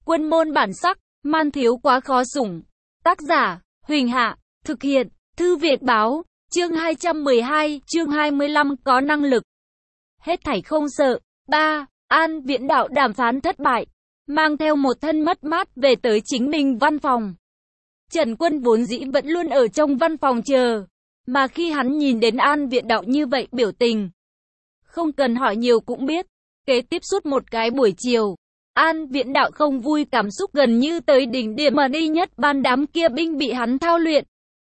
Quân môn bản sắc, man thiếu quá khó sủng. Tác giả, Huỳnh Hạ, thực hiện, Thư viện báo, chương 212, chương 25 có năng lực. Hết thảy không sợ. 3. An Viễn Đạo đàm phán thất bại, mang theo một thân mất mát về tới chính mình văn phòng. Trần Quân vốn dĩ vẫn luôn ở trong văn phòng chờ, mà khi hắn nhìn đến An Viễn Đạo như vậy biểu tình, không cần hỏi nhiều cũng biết, kế tiếp suốt một cái buổi chiều, An Viễn Đạo không vui, cảm xúc gần như tới đỉnh điểm mà đi nhất ban đám kia binh bị hắn thao luyện.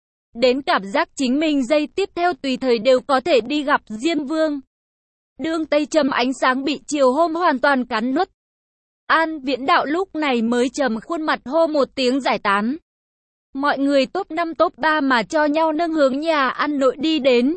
Đến cảm giác chính mình giây tiếp theo tùy thời đều có thể đi gặp Diêm Vương. Đường Tây Trầm ánh sáng bị chiều hôm hoàn toàn cắn nuốt. An Viễn Đạo lúc này mới trầm khuôn mặt hô một tiếng giải tán. Mọi người top 5 top 3 mà cho nhau nâng hướng nhà ăn nội đi đến.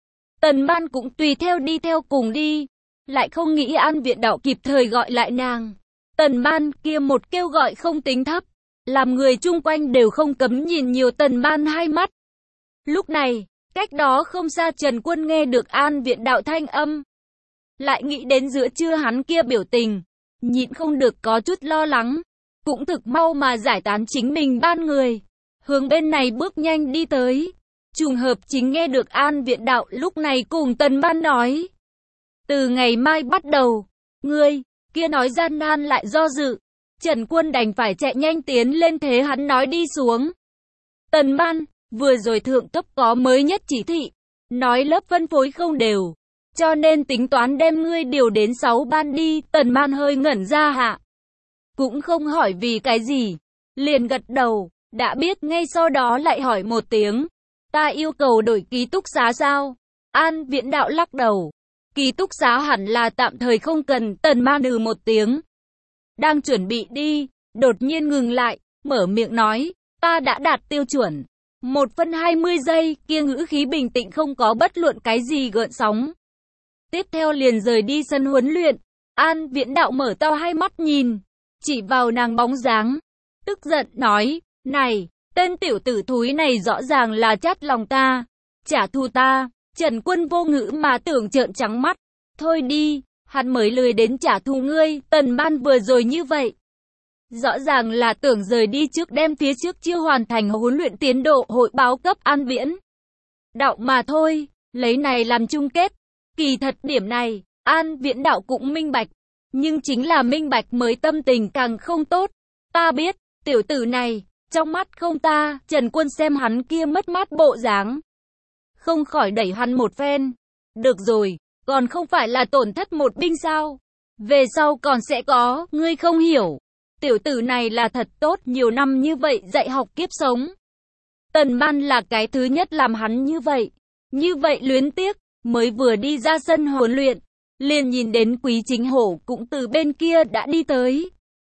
Tần Ban cũng tùy theo đi theo cùng đi. Lại không nghĩ An Viễn Đạo kịp thời gọi lại nàng. Tần Ban kia một kêu gọi không tính thấp, làm người chung quanh đều không cấm nhìn nhiều Tần Ban hai mắt. Lúc này, cách đó không xa Trần Quân nghe được An Viễn Đạo thanh âm. Lại nghĩ đến giữa trưa hắn kia biểu tình, nhịn không được có chút lo lắng. Cũng thực mau mà giải tán chính mình ban người, hướng bên này bước nhanh đi tới. Trùng hợp chính nghe được An Viễn Đạo lúc này cùng Tần Ban nói. Từ ngày mai bắt đầu, ngươi kia nói gian nan lại do dự. Trần Quân đành phải chạy nhanh tiến lên thế hắn nói đi xuống. Tần Ban, vừa rồi thượng cấp có mới nhất chỉ thị, nói lớp phân phối không đều, cho nên tính toán đem ngươi điều đến 6 ban đi. Tần Ban hơi ngẩn ra hạ, cũng không hỏi vì cái gì, liền gật đầu, đã biết. Ngay sau đó lại hỏi một tiếng, ta yêu cầu đổi ký túc xá sao? An Viễn Đạo lắc đầu, ký túc xá hẳn là tạm thời không cần. Tần Ban một tiếng, đang chuẩn bị đi, đột nhiên ngừng lại, mở miệng nói, ta đã đạt tiêu chuẩn. 1/20 giây, kia ngữ khí bình tĩnh không có bất luận cái gì gợn sóng. Tiếp theo liền rời đi sân huấn luyện. An Viễn Đạo mở to hai mắt nhìn, chỉ vào nàng bóng dáng, tức giận nói, này, tên tiểu tử thúi này rõ ràng là chát lòng ta, trả thù ta. Trần Quân vô ngữ mà tưởng trợn trắng mắt, thôi đi, hắn mới lười đến trả thù ngươi. Tần Ban vừa rồi như vậy, rõ ràng là tưởng rời đi trước đem phía trước chưa hoàn thành huấn luyện tiến độ hội báo cấp An Viễn Đạo mà thôi, lấy này làm chung kết. Kỳ thật điểm này, An Viễn Đạo cũng minh bạch, nhưng chính là minh bạch mới tâm tình càng không tốt. Ta biết, tiểu tử này, trong mắt không ta. Trần Quân xem hắn kia mất mát bộ dáng, không khỏi đẩy hắn một phen. Được rồi, còn không phải là tổn thất một binh sao? Về sau còn sẽ có, ngươi không hiểu. Tiểu tử này là thật tốt, nhiều năm như vậy dạy học kiếp sống. Tần Ban là cái thứ nhất làm hắn như vậy luyến tiếc. Mới vừa đi ra sân huấn luyện, liền nhìn đến Quý Chính Hổ cũng từ bên kia đã đi tới.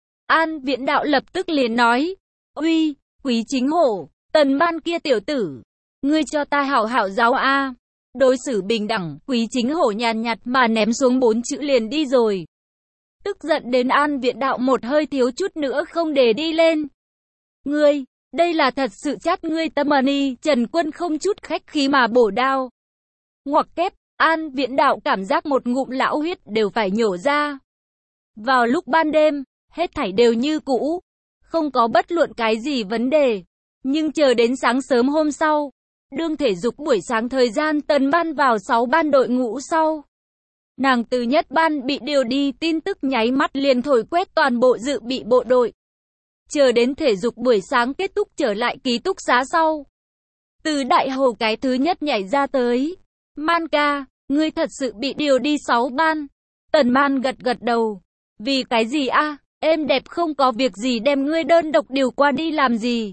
An Viễn Đạo lập tức liền nói, uy, Quý Chính Hổ, Tần Ban kia tiểu tử, ngươi cho ta hảo hảo giáo a. Đối xử bình đẳng. Quý Chính Hổ nhàn nhạt mà ném xuống 4 chữ liền đi rồi. Tức giận đến An Viễn Đạo một hơi thiếu chút nữa không để đi lên. Ngươi, đây là thật sự chát ngươi tâm đi. Trần Quân không chút khách khí mà bổ đao. Ngoặc kép, An Viễn Đạo cảm giác một ngụm lão huyết đều phải nhổ ra. Vào lúc ban đêm, hết thảy đều như cũ, không có bất luận cái gì vấn đề. Nhưng chờ đến sáng sớm hôm sau, đương thể dục buổi sáng thời gian, Tần Ban vào 6 ban đội ngũ sau. Nàng từ nhất ban bị điều đi, tin tức nháy mắt liền thổi quét toàn bộ dự bị bộ đội. Chờ đến thể dục buổi sáng kết thúc trở lại ký túc xá sau, từ Đại Hồ cái thứ nhất nhảy ra tới. Man ca, ngươi thật sự bị điều đi 6 ban. Tần Man gật gật đầu. Vì cái gì a? Êm đẹp không có việc gì đem ngươi đơn độc điều qua đi làm gì?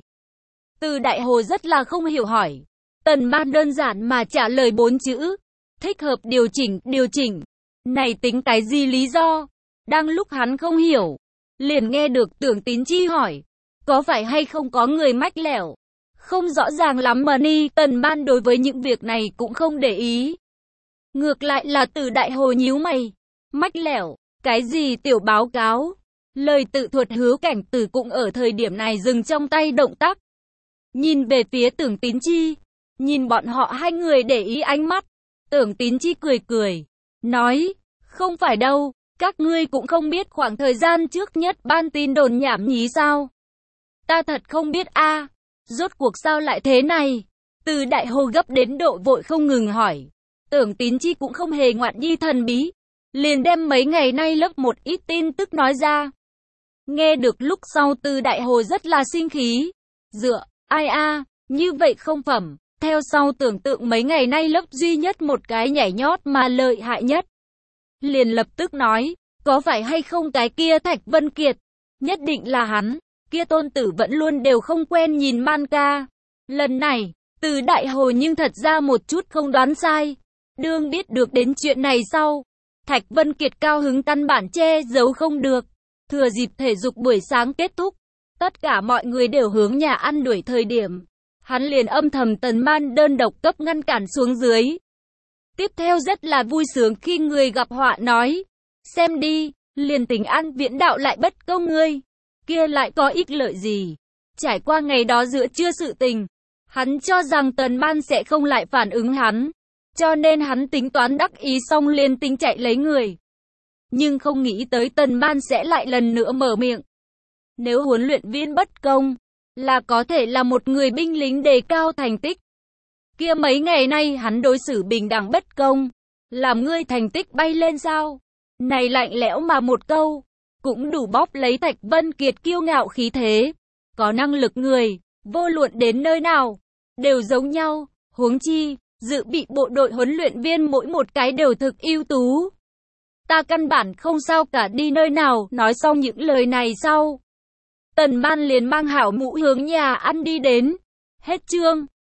Từ Đại Hồ rất là không hiểu hỏi. Tần Man đơn giản mà trả lời 4 chữ. Thích hợp điều chỉnh. Này tính cái gì lý do? Đang lúc hắn không hiểu, liền nghe được Tưởng Tín Chi hỏi, có phải hay không có người mách lẻo? Không rõ ràng lắm mà ni. Tần Man đối với những việc này cũng không để ý. Ngược lại là Từ Đại Hồ nhíu mày. Mách lẻo, cái gì tiểu báo cáo? Lời tự thuật Hứa Cảnh Tử cũng ở thời điểm này dừng trong tay động tác. Nhìn về phía Tưởng Tín Chi. Nhìn bọn họ hai người để ý ánh mắt. Tưởng Tín Chi cười cười, nói, không phải đâu, Các ngươi cũng không biết khoảng thời gian trước nhất ban tin đồn nhảm nhí sao? Ta thật không biết a. Rốt cuộc sao lại thế này? Từ Đại Hồ gấp đến độ vội không ngừng hỏi. Tưởng Tín Chi cũng không hề ngoạn nhi thần bí, liền đem mấy ngày nay lớp một ít tin tức nói ra. Nghe được lúc sau Từ Đại Hồ rất là sinh khí. Dựa, ai a, như vậy không phẩm. Theo sau tưởng tượng mấy ngày nay lớp duy nhất một cái nhảy nhót mà lợi hại nhất. Liền lập tức nói, có phải hay không cái kia Thạch Vân Kiệt? Nhất định là hắn, kia tôn tử vẫn luôn đều không quen nhìn manga. Lần này, Từ Đại Hồ nhưng thật ra một chút không đoán sai. Đương biết được đến chuyện này sau, Thạch Vân Kiệt cao hứng căn bản che giấu không được. Thừa dịp thể dục buổi sáng kết thúc, tất cả mọi người đều hướng nhà ăn đuổi thời điểm. Hắn liền âm thầm Tần Man đơn độc cấp ngăn cản xuống dưới. Tiếp theo rất là vui sướng khi người gặp họa nói, xem đi, liền tính An Viễn đạo lại bất công ngươi, kia lại có ích lợi gì. Trải qua ngày đó giữa trưa sự tình, hắn cho rằng Tần Man sẽ không lại phản ứng hắn, cho nên hắn tính toán đắc ý xong liền tính chạy lấy người. Nhưng không nghĩ tới Tần Man sẽ lại lần nữa mở miệng. Nếu huấn luyện viên bất công, là có thể là một người binh lính đề cao thành tích. Kia mấy ngày nay hắn đối xử bình đẳng bất công, làm ngươi thành tích bay lên sao? Này lạnh lẽo mà một câu, cũng đủ bóp lấy Thạch Vân Kiệt kiêu ngạo khí thế. Có năng lực người, vô luận đến nơi nào, đều giống nhau, huống chi, dự bị bộ đội huấn luyện viên mỗi một cái đều thực ưu tú. Ta căn bản không sao cả đi nơi nào, nói xong những lời này sau. Tần Man liền mang hảo mũ hướng nhà ăn đi đến. Hết chương.